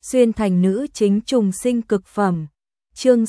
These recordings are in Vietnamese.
xuyên thành nữ chính trùng sinh cực phẩm. Chương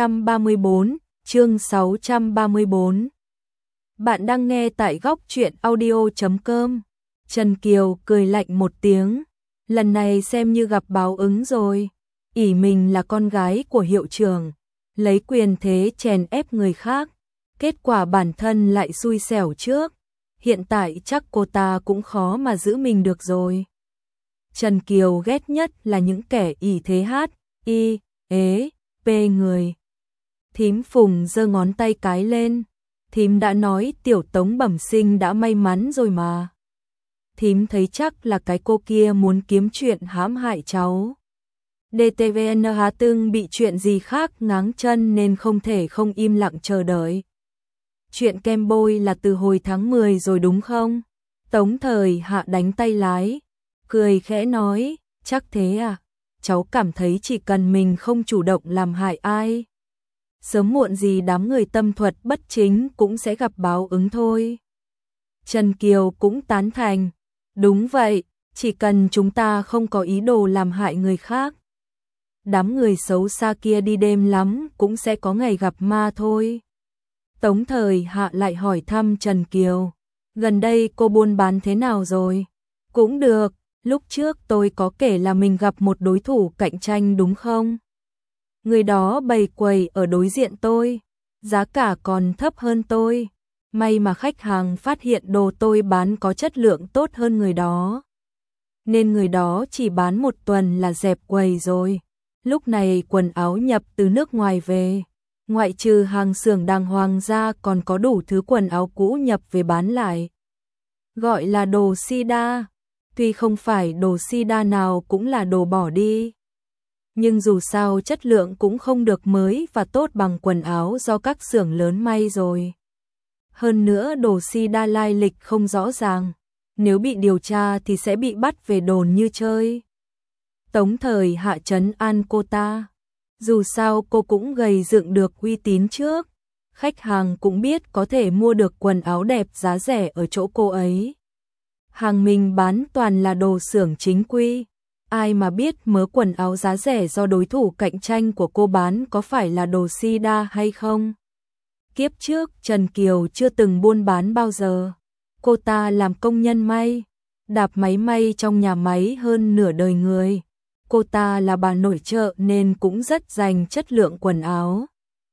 634. Bạn đang nghe tại góc truyện audio.com. Trần Kiều cười lạnh một tiếng, lần này xem như gặp báo ứng rồi. Ỷ mình là con gái của hiệu trưởng, lấy quyền thế chèn ép người khác, kết quả bản thân lại xui xẻo trước. Hiện tại chắc cô ta cũng khó mà giữ mình được rồi. Trần Kiều ghét nhất là những kẻ ỷ thế p người. Thím Phùng giơ ngón tay cái lên. Thím đã nói tiểu Tống bẩm sinh đã may mắn rồi mà. Thím thấy chắc là cái cô kia muốn kiếm chuyện hãm hại cháu. DTVN Hà Tưng bị chuyện gì khác ngáng chân nên không thể không im lặng chờ đợi. Chuyện kem bôi là từ hồi tháng 10 rồi đúng không? Tống Thời Hạ đánh tay lái, cười khẽ nói, chắc thế à? Cháu cảm thấy chỉ cần mình không chủ động làm hại ai, sớm muộn gì đám người tâm thuật bất chính cũng sẽ gặp báo ứng thôi. Trần Kiều cũng tán thành, đúng vậy, chỉ cần chúng ta không có ý đồ làm hại người khác, đám người xấu xa kia đi đêm lắm cũng sẽ có ngày gặp ma thôi. Tống Thời Hạ lại hỏi thăm Trần Kiều, gần đây cô buôn bán thế nào rồi? Cũng được, lúc trước tôi có kể là mình gặp một đối thủ cạnh tranh đúng không? Người đó bày quầy ở đối diện tôi, giá cả còn thấp hơn tôi. May mà khách hàng phát hiện đồ tôi bán có chất lượng tốt hơn người đó, nên người đó chỉ bán một tuần là dẹp quầy rồi. Lúc này quần áo nhập từ nước ngoài về, ngoại trừ hàng xưởng đàng hoàng ra còn có đủ thứ quần áo cũ nhập về bán lại. Gọi là đồ sida. Tuy không phải đồ sida nào cũng là đồ bỏ đi, nhưng dù sao chất lượng cũng không được mới và tốt bằng quần áo do các xưởng lớn may rồi. Hơn nữa đồ sida lai lịch không rõ ràng, nếu bị điều tra thì sẽ bị bắt về đồn như chơi. Tống Thời Hạ trấn an cô ta, dù sao cô cũng gầy dựng được uy tín trước, khách hàng cũng biết có thể mua được quần áo đẹp giá rẻ ở chỗ cô ấy. Hàng mình bán toàn là đồ xưởng chính quy, ai mà biết mớ quần áo giá rẻ do đối thủ cạnh tranh của cô bán có phải là đồ sida hay không. Kiếp trước Trần Kiều chưa từng buôn bán bao giờ, cô ta làm công nhân may, đạp máy may trong nhà máy hơn nửa đời người. Cô ta là bà nội trợ nên cũng rất dành chất lượng quần áo.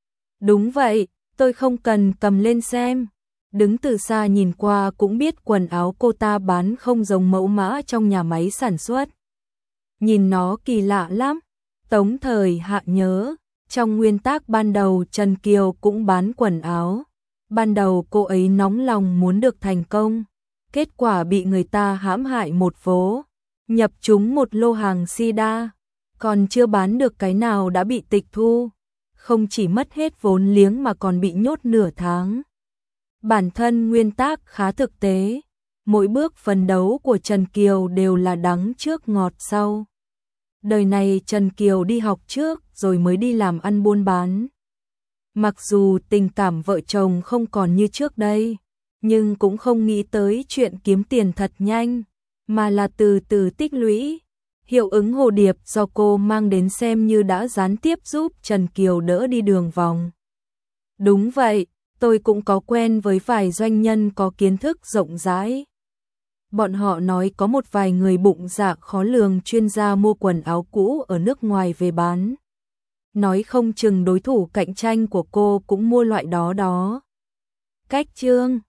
Đúng vậy, tôi không cần cầm lên xem, đứng từ xa nhìn qua cũng biết quần áo cô ta bán không giống mẫu mã trong nhà máy sản xuất. Nhìn nó kỳ lạ lắm. Tống Thời Hạ nhớ, trong nguyên tắc ban đầu Trần Kiều cũng bán quần áo. Ban đầu cô ấy nóng lòng muốn được thành công, kết quả bị người ta hãm hại một vố, nhập trúng một lô hàng sida, còn chưa bán được cái nào đã bị tịch thu, không chỉ mất hết vốn liếng mà còn bị nhốt nửa tháng. Bản thân nguyên tắc khá thực tế, mỗi bước phấn đấu của Trần Kiều đều là đắng trước ngọt sau. Đời này Trần Kiều đi học trước rồi mới đi làm ăn buôn bán. Mặc dù tình cảm vợ chồng không còn như trước đây, nhưng cũng không nghĩ tới chuyện kiếm tiền thật nhanh, mà là từ từ tích lũy. Hiệu ứng hồ điệp do cô mang đến xem như đã gián tiếp giúp Trần Kiều đỡ đi đường vòng. Đúng vậy, tôi cũng có quen với vài doanh nhân có kiến thức rộng rãi. Bọn họ nói có một vài người bụng dạ khó lường chuyên gia mua quần áo cũ ở nước ngoài về bán. Nói không chừng đối thủ cạnh tranh của cô cũng mua loại đó đó. Cách chương